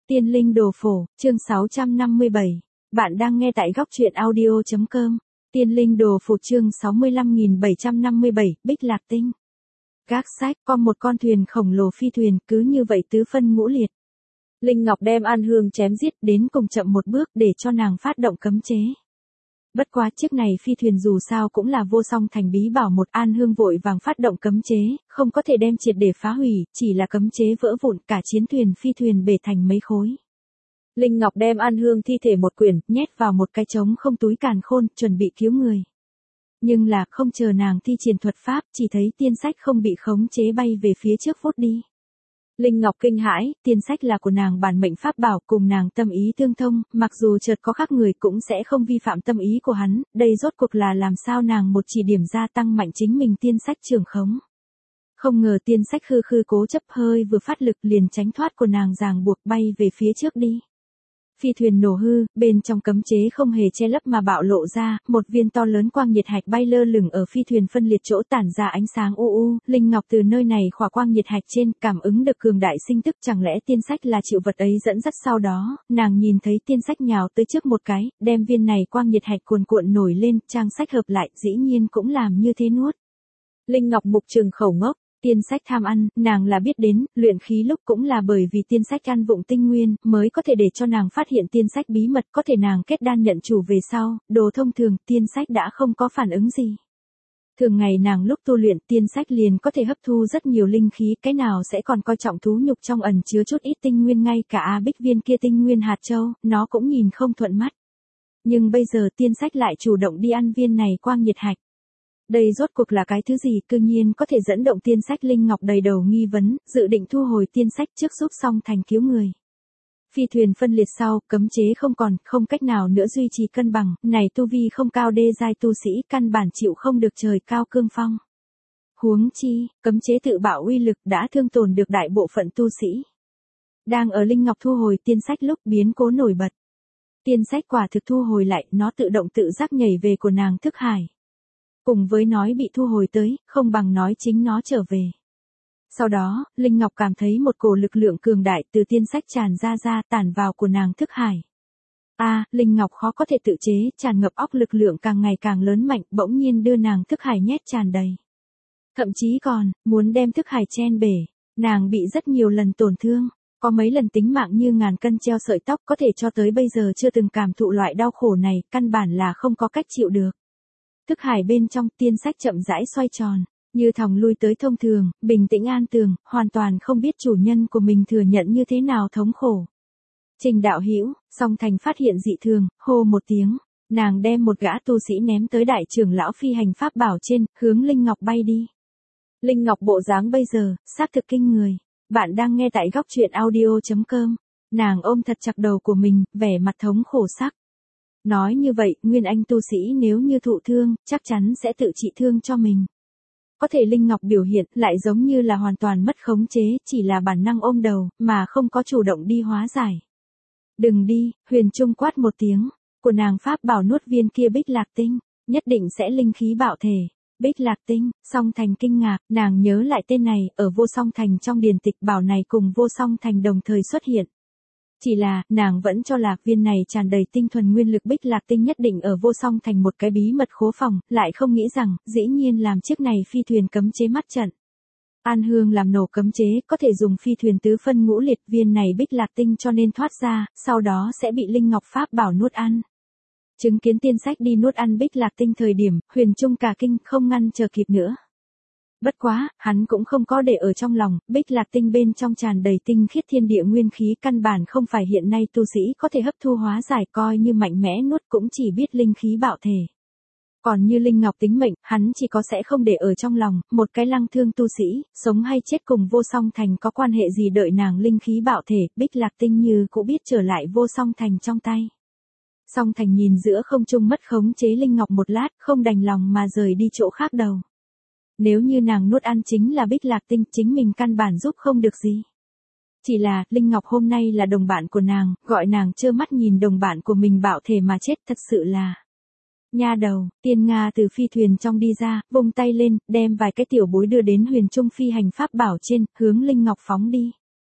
Tiên linh đồ phổ, chương 657. Bạn đang nghe tại góc truyện audio.com. Tiên linh đồ phổ chương 65757, Bích Lạc Tinh. Gác sách, có một con thuyền khổng lồ phi thuyền, cứ như vậy tứ phân ngũ liệt. Linh Ngọc đem An Hương chém giết đến cùng chậm một bước để cho nàng phát động cấm chế. Bất quá chiếc này phi thuyền dù sao cũng là vô song thành bí bảo, một An Hương vội vàng phát động cấm chế, không có thể đem triệt để phá hủy, chỉ là cấm chế vỡ vụn, cả chiến thuyền phi thuyền bể thành mấy khối. Linh Ngọc đem An Hương thi thể một quyển, nhét vào một cái trống không túi càn khôn, chuẩn bị cứu người. Nhưng là không chờ nàng thi triển thuật pháp, chỉ thấy tiên sách không bị khống chế bay về phía trước vút đi. Linh Ngọc kinh hãi, tiên sách là của nàng bản mệnh pháp bảo, cùng nàng tâm ý tương thông, mặc dù chợt có khác người cũng sẽ không vi phạm tâm ý của hắn, đây rốt cuộc là làm sao nàng một chỉ điểm gia tăng mạnh chính mình tiên sách trường khống. Không ngờ tiên sách khư khư cố chấp, hơi vừa phát lực liền tránh thoát của nàng ràng buộc, bay về phía trước đi. Phi thuyền nổ hư, bên trong cấm chế không hề che lấp mà bạo lộ ra, một viên to lớn quang nhiệt hạch bay lơ lửng ở phi thuyền phân liệt chỗ, tản ra ánh sáng u u. Linh Ngọc từ nơi này khỏa quang nhiệt hạch trên, cảm ứng được cường đại sinh tức, chẳng lẽ tiên sách là chịu vật ấy dẫn dắt. Sau đó, nàng nhìn thấy tiên sách nhào tới trước một cái, đem viên này quang nhiệt hạch cuồn cuộn nổi lên, trang sách hợp lại, dĩ nhiên cũng làm như thế nuốt. Linh Ngọc mục trừng khẩu ngốc. Tiên sách tham ăn, nàng là biết đến, luyện khí lúc cũng là bởi vì tiên sách ăn vụng tinh nguyên, mới có thể để cho nàng phát hiện tiên sách bí mật, có thể nàng kết đan nhận chủ về sau, đồ thông thường, tiên sách đã không có phản ứng gì. Thường ngày nàng lúc tu luyện, tiên sách liền có thể hấp thu rất nhiều linh khí, cái nào sẽ còn coi trọng thú nhục trong ẩn chứa chút ít tinh nguyên, ngay cả A Bích viên kia tinh nguyên hạt châu, nó cũng nhìn không thuận mắt. Nhưng bây giờ tiên sách lại chủ động đi ăn viên này quang nhiệt hạch. Đây rốt cuộc là cái thứ gì, cư nhiên có thể dẫn động tiên sách. Linh Ngọc đầy đầu nghi vấn, dự định thu hồi tiên sách trước giúp song thành cứu người. Phi thuyền phân liệt sau, cấm chế không còn, không cách nào nữa duy trì cân bằng, này tu vi không cao đê giai tu sĩ căn bản chịu không được trời cao cương phong. Huống chi, cấm chế tự bạo uy lực đã thương tổn được đại bộ phận tu sĩ. Đang ở Linh Ngọc thu hồi tiên sách lúc biến cố nổi bật. Tiên sách quả thực thu hồi lại, nó tự động tự giác nhảy về của nàng thức hải. Cùng với nói bị thu hồi tới, không bằng nói chính nó trở về. Sau đó, Linh Ngọc cảm thấy một cổ lực lượng cường đại từ tiên sách tràn ra tản vào của nàng thức hải. Linh Ngọc khó có thể tự chế, tràn ngập óc lực lượng càng ngày càng lớn mạnh, bỗng nhiên đưa nàng thức hải nhét tràn đầy. Thậm chí còn, muốn đem thức hải chen bể, nàng bị rất nhiều lần tổn thương, có mấy lần tính mạng như ngàn cân treo sợi tóc, có thể cho tới bây giờ chưa từng cảm thụ loại đau khổ này, căn bản là không có cách chịu được. Thức hải bên trong tiên sách chậm rãi xoay tròn, như thòng lui tới thông thường, bình tĩnh an tường, hoàn toàn không biết chủ nhân của mình thừa nhận như thế nào thống khổ. Trình đạo hữu, song thành phát hiện dị thường, hô một tiếng, nàng đem một gã tu sĩ ném tới đại trưởng lão phi hành pháp bảo trên, hướng Linh Ngọc bay đi. Linh Ngọc bộ dáng bây giờ, xác thực kinh người. Bạn đang nghe tại góc truyện audio.com. Nàng ôm thật chặt đầu của mình, vẻ mặt thống khổ sắc. Nói như vậy, nguyên anh tu sĩ nếu như thụ thương, chắc chắn sẽ tự trị thương cho mình. Có thể Linh Ngọc biểu hiện lại giống như là hoàn toàn mất khống chế, chỉ là bản năng ôm đầu, mà không có chủ động đi hóa giải. Đừng đi, Huyền Trung quát một tiếng, của nàng pháp bảo nuốt viên kia Bích Lạc Tinh, nhất định sẽ linh khí bạo thể. Bích Lạc Tinh, song thành kinh ngạc, nàng nhớ lại tên này, ở vô song thành trong điển tịch bảo này cùng vô song thành đồng thời xuất hiện. Chỉ là, nàng vẫn cho là viên này tràn đầy tinh thuần nguyên lực Bích Lạc Tinh nhất định ở vô song thành một cái bí mật khố phòng, lại không nghĩ rằng, dĩ nhiên làm chiếc này phi thuyền cấm chế mắt trận. An Hương làm nổ cấm chế, có thể dùng phi thuyền tứ phân ngũ liệt, viên này Bích Lạc Tinh cho nên thoát ra, sau đó sẽ bị Linh Ngọc pháp bảo nuốt ăn. Chứng kiến tiên sách đi nuốt ăn Bích Lạc Tinh thời điểm, Huyền Trung cả kinh, không ngăn chờ kịp nữa. Bất quá, hắn cũng không có để ở trong lòng, Bích Lạc Tinh bên trong tràn đầy tinh khiết thiên địa nguyên khí, căn bản không phải hiện nay tu sĩ có thể hấp thu hóa giải, coi như mạnh mẽ nuốt cũng chỉ biết linh khí bạo thể. Còn như Linh Ngọc tính mệnh, hắn chỉ có sẽ không để ở trong lòng, một cái lăng thương tu sĩ, sống hay chết cùng vô song thành có quan hệ gì, đợi nàng linh khí bạo thể, Bích Lạc Tinh như cũng biết trở lại vô song thành trong tay. Song thành nhìn giữa không trung mất khống chế Linh Ngọc một lát, không đành lòng mà rời đi chỗ khác đầu. Nếu như nàng nuốt ăn chính là Bích Lạc Tinh, chính mình căn bản giúp không được gì. Chỉ là, Linh Ngọc hôm nay là đồng bạn của nàng, gọi nàng trơ mắt nhìn đồng bạn của mình bạo thể mà chết, thật sự là. Nha đầu, Tiên Nga từ phi thuyền trong đi ra, vung tay lên, đem vài cái tiểu bối đưa đến Huyền Trung phi hành pháp bảo trên, hướng Linh Ngọc phóng đi.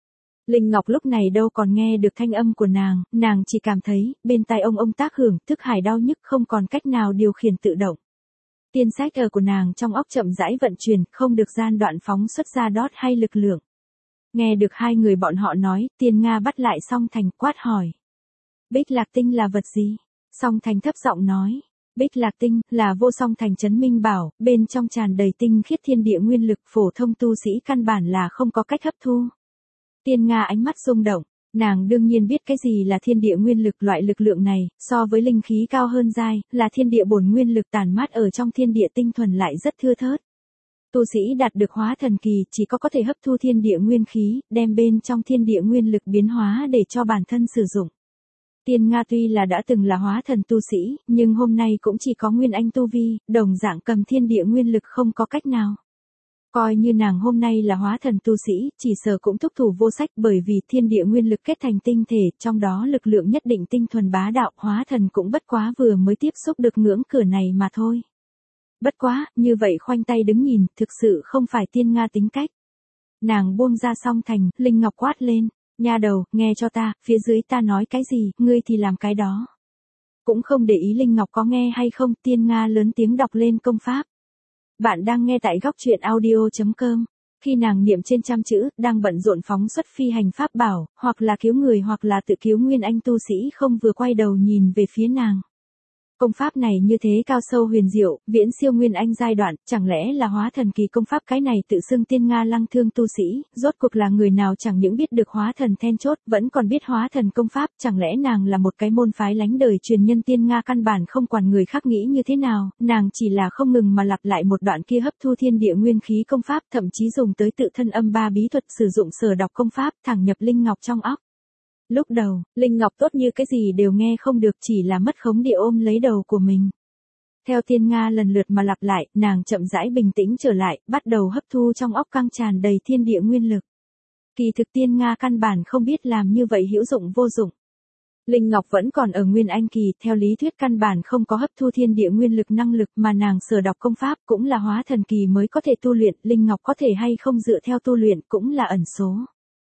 Linh Ngọc lúc này đâu còn nghe được thanh âm của nàng chỉ cảm thấy, bên tai ông tác hưởng, thức hải đau nhức không còn cách nào điều khiển tự động. Tiên sách ở của nàng trong óc chậm rãi vận chuyển, không được gian đoạn phóng xuất ra đót hay lực lượng. Nghe được hai người bọn họ nói, Tiên Nga bắt lại Song Thành quát hỏi. Bích Lạc Tinh là vật gì? Song Thành thấp giọng nói. Bích Lạc Tinh là vô song thành trấn minh bảo, bên trong tràn đầy tinh khiết thiên địa nguyên lực, phổ thông tu sĩ căn bản là không có cách hấp thu. Tiên Nga ánh mắt rung động, nàng đương nhiên biết cái gì là thiên địa nguyên lực, loại lực lượng này, so với linh khí cao hơn giai, là thiên địa bổn nguyên lực tản mát ở trong thiên địa tinh thuần lại rất thưa thớt. Tu sĩ đạt được hóa thần kỳ chỉ có thể hấp thu thiên địa nguyên khí, đem bên trong thiên địa nguyên lực biến hóa để cho bản thân sử dụng. Tiên Nga tuy là đã từng là hóa thần tu sĩ, nhưng hôm nay cũng chỉ có nguyên anh tu vi, đồng dạng cầm thiên địa nguyên lực không có cách nào. Coi như nàng hôm nay là hóa thần tu sĩ, chỉ sợ cũng thúc thủ vô sách, bởi vì thiên địa nguyên lực kết thành tinh thể, trong đó lực lượng nhất định tinh thuần bá đạo, hóa thần cũng bất quá vừa mới tiếp xúc được ngưỡng cửa này mà thôi. Bất quá, như vậy khoanh tay đứng nhìn, thực sự không phải Tiên Nga tính cách. Nàng buông ra Song Thành, Linh Ngọc quát lên, nha đầu, nghe cho ta, phía dưới ta nói cái gì, ngươi thì làm cái đó. Cũng không để ý Linh Ngọc có nghe hay không, Tiên Nga lớn tiếng đọc lên công pháp. Bạn đang nghe tại góc truyện audio.com. Khi nàng niệm trên trăm chữ, đang bận rộn phóng xuất phi hành pháp bảo, hoặc là cứu người hoặc là tự cứu nguyên anh tu sĩ không vừa quay đầu nhìn về phía nàng. Công pháp này như thế cao sâu huyền diệu, viễn siêu nguyên anh giai đoạn, chẳng lẽ là hóa thần kỳ công pháp, cái này tự xưng Tiên Nga lăng thương tu sĩ, rốt cuộc là người nào chẳng những biết được hóa thần then chốt, vẫn còn biết hóa thần công pháp, chẳng lẽ nàng là một cái môn phái lánh đời truyền nhân? Tiên Nga căn bản không quản người khác nghĩ như thế nào, nàng chỉ là không ngừng mà lặp lại một đoạn kia hấp thu thiên địa nguyên khí công pháp, thậm chí dùng tới tự thân âm ba bí thuật sử dụng sở đọc công pháp, thẳng nhập Linh Ngọc trong óc. Lúc đầu, Linh Ngọc tốt như cái gì đều nghe không được, chỉ là mất khống địa ôm lấy đầu của mình. Theo Tiên Nga lần lượt mà lặp lại, nàng chậm rãi bình tĩnh trở lại, bắt đầu hấp thu trong óc căng tràn đầy thiên địa nguyên lực. Kỳ thực Tiên Nga căn bản không biết làm như vậy hữu dụng vô dụng. Linh Ngọc vẫn còn ở nguyên anh kỳ, theo lý thuyết căn bản không có hấp thu thiên địa nguyên lực năng lực, mà nàng sở đọc công pháp cũng là hóa thần kỳ mới có thể tu luyện, Linh Ngọc có thể hay không dựa theo tu luyện cũng là ẩn số.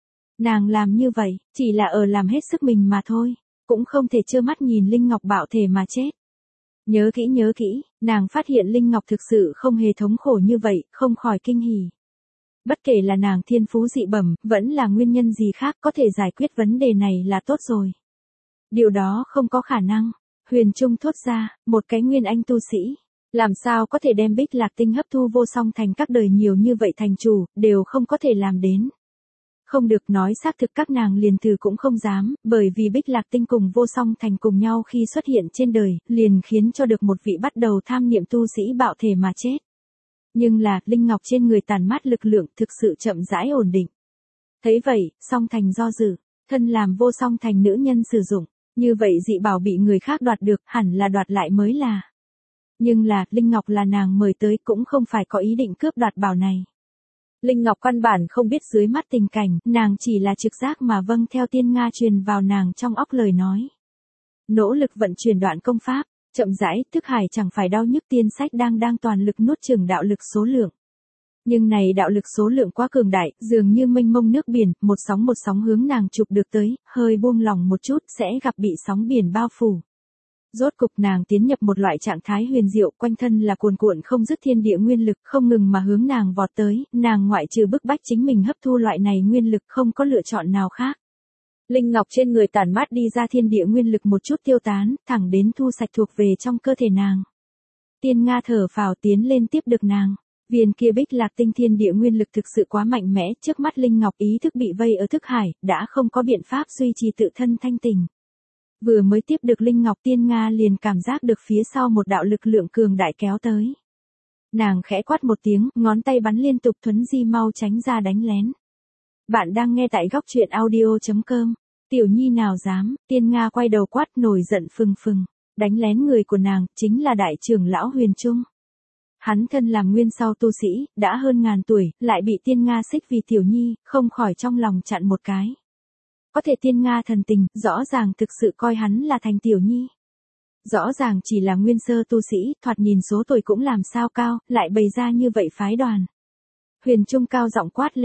Nàng làm như vậy, chỉ là ở làm hết sức mình mà thôi, cũng không thể trơ mắt nhìn Linh Ngọc bạo thể mà chết. Nhớ kỹ, nàng phát hiện Linh Ngọc thực sự không hề thống khổ như vậy, không khỏi kinh hỉ. Bất kể là nàng thiên phú dị bẩm, vẫn là nguyên nhân gì khác, có thể giải quyết vấn đề này là tốt rồi. Điều đó không có khả năng. Huyền Trung thốt ra, một cái nguyên anh tu sĩ, làm sao có thể đem Bích Lạc Tinh hấp thu vô song thành các đời nhiều như vậy thành chủ, đều không có thể làm đến. Không được, nói xác thực các nàng liền thử cũng không dám, bởi vì Bích Lạc Tinh cùng vô song thành cùng nhau khi xuất hiện trên đời, liền khiến cho được một vị bắt đầu tham niệm tu sĩ bạo thể mà chết. Nhưng là, Linh Ngọc trên người tản mát lực lượng thực sự chậm rãi ổn định. Thấy vậy, song thành do dự, thân làm vô song thành nữ nhân sử dụng, như vậy dị bảo bị người khác đoạt được, hẳn là đoạt lại mới là. Nhưng là, Linh Ngọc là nàng mời tới cũng không phải có ý định cướp đoạt bảo này. Linh Ngọc căn bản không biết dưới mắt tình cảnh, nàng chỉ là trực giác mà vâng theo Tiên Nga truyền vào nàng trong óc lời nói. Nỗ lực vận chuyển đoạn công pháp, chậm rãi, thức hải chẳng phải đau nhức, tiên sách đang toàn lực nuốt chửng đạo lực số lượng. Nhưng này đạo lực số lượng quá cường đại, dường như mênh mông nước biển, một sóng hướng nàng chụp được tới, hơi buông lỏng một chút sẽ gặp bị sóng biển bao phủ. Rốt cục nàng tiến nhập một loại trạng thái huyền diệu, quanh thân là cuồn cuộn không dứt thiên địa nguyên lực, không ngừng mà hướng nàng vọt tới, nàng ngoại trừ bức bách chính mình hấp thu loại này nguyên lực không có lựa chọn nào khác. Linh Ngọc trên người tản mát đi ra thiên địa nguyên lực một chút tiêu tán, thẳng đến thu sạch thuộc về trong cơ thể nàng. Tiên Nga thở phào tiến lên tiếp được nàng. Viên kia Bích Lạc Tinh thiên địa nguyên lực thực sự quá mạnh mẽ, trước mắt Linh Ngọc ý thức bị vây ở thức hải, đã không có biện pháp duy trì tự thân thanh tình. Vừa mới tiếp được Linh Ngọc, Tiên Nga liền cảm giác được phía sau một đạo lực lượng cường đại kéo tới. Nàng khẽ quát một tiếng, ngón tay bắn liên tục, thuấn di mau tránh ra đánh lén. Bạn đang nghe tại góc truyện audio.com. Tiểu nhi nào dám, Tiên Nga quay đầu quát nổi giận phừng phừng. Đánh lén người của nàng, chính là đại trưởng lão Huyền Trung. Hắn thân làm nguyên sau tu sĩ, đã hơn ngàn tuổi, lại bị Tiên Nga xích vì tiểu nhi, không khỏi trong lòng chặn một cái. Có thể Tiên Nga thần tình, rõ ràng thực sự coi hắn là thành tiểu nhi. Rõ ràng chỉ là nguyên sơ tu sĩ, thoạt nhìn số tuổi cũng làm sao cao, lại bày ra như vậy phái đoàn. Huyền Trung cao giọng quát lên,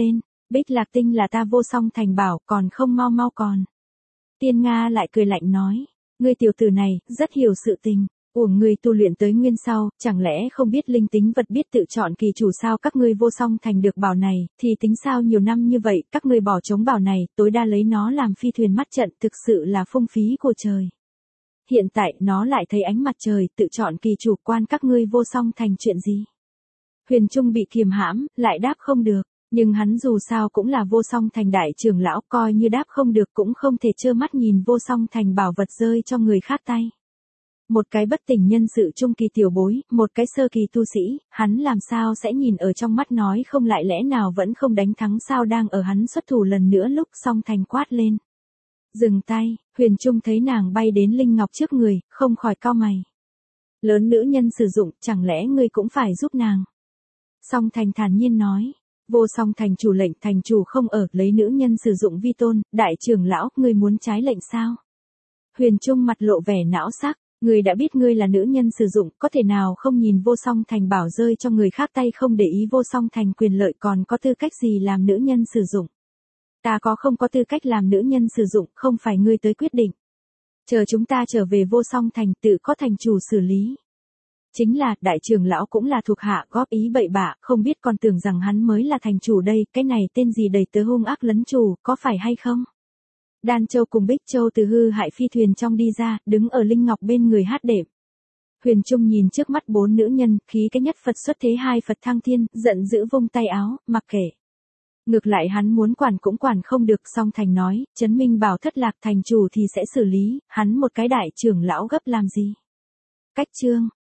Bích Lạc Tinh là ta Vô Song Thành bảo, còn không mau mau còn. Tiên Nga lại cười lạnh nói, ngươi tiểu tử này, rất hiểu sự tình. Uổng ngươi tu luyện tới nguyên sau, chẳng lẽ không biết linh tính vật biết tự chọn kỳ chủ sao? Các ngươi Vô Song Thành được bảo này, thì tính sao nhiều năm như vậy, các ngươi bỏ trống bảo này, tối đa lấy nó làm phi thuyền mắt trận, thực sự là phung phí của trời. Hiện tại nó lại thấy ánh mặt trời, tự chọn kỳ chủ, quan các ngươi Vô Song Thành chuyện gì? Huyền Trung bị kiềm hãm, lại đáp không được, nhưng hắn dù sao cũng là Vô Song Thành đại trưởng lão, coi như đáp không được cũng không thể trơ mắt nhìn Vô Song Thành bảo vật rơi cho người khác tay. Một cái bất tỉnh nhân sự trung kỳ tiểu bối, một cái sơ kỳ tu sĩ, hắn làm sao sẽ nhìn ở trong mắt nói không, lại lẽ nào vẫn không đánh thắng sao? Đang ở hắn xuất thủ lần nữa lúc Song Thành quát lên. Dừng tay. Huyền Trung thấy nàng bay đến linh ngọc trước người, không khỏi cau mày. Lớn nữ nhân sử dụng, chẳng lẽ ngươi cũng phải giúp nàng? Song Thành thản nhiên nói. Vô Song Thành chủ lệnh, thành chủ không ở, lấy nữ nhân sử dụng vi tôn, đại trưởng lão, ngươi muốn trái lệnh sao? Huyền Trung mặt lộ vẻ não sắc. Ngươi đã biết ngươi là nữ nhân sử dụng, có thể nào không nhìn Vô Song Thành bảo rơi cho người khác tay, không để ý Vô Song Thành quyền lợi, còn có tư cách gì làm nữ nhân sử dụng? Ta có không có tư cách làm nữ nhân sử dụng, không phải ngươi tới quyết định. Chờ chúng ta trở về Vô Song Thành, tự có thành chủ xử lý. Chính là, đại trưởng lão cũng là thuộc hạ, góp ý bậy bạ, không biết còn tưởng rằng hắn mới là thành chủ đây, cái này tên gì đầy tớ hung ác lấn chủ, có phải hay không? Đan Châu cùng Bích Châu từ hư hại phi thuyền trong đi ra, đứng ở linh ngọc bên người hát đệm. Huyền Trung nhìn trước mắt 4 nữ nhân, khí cái nhất Phật xuất thế, 2 Phật thăng thiên, giận dữ vung tay áo, mặc kệ. Ngược lại hắn muốn quản cũng quản không được. Song Thành nói, Trấn Minh bảo thất lạc, thành chủ thì sẽ xử lý, hắn một cái đại trưởng lão gấp làm gì? Cách chương.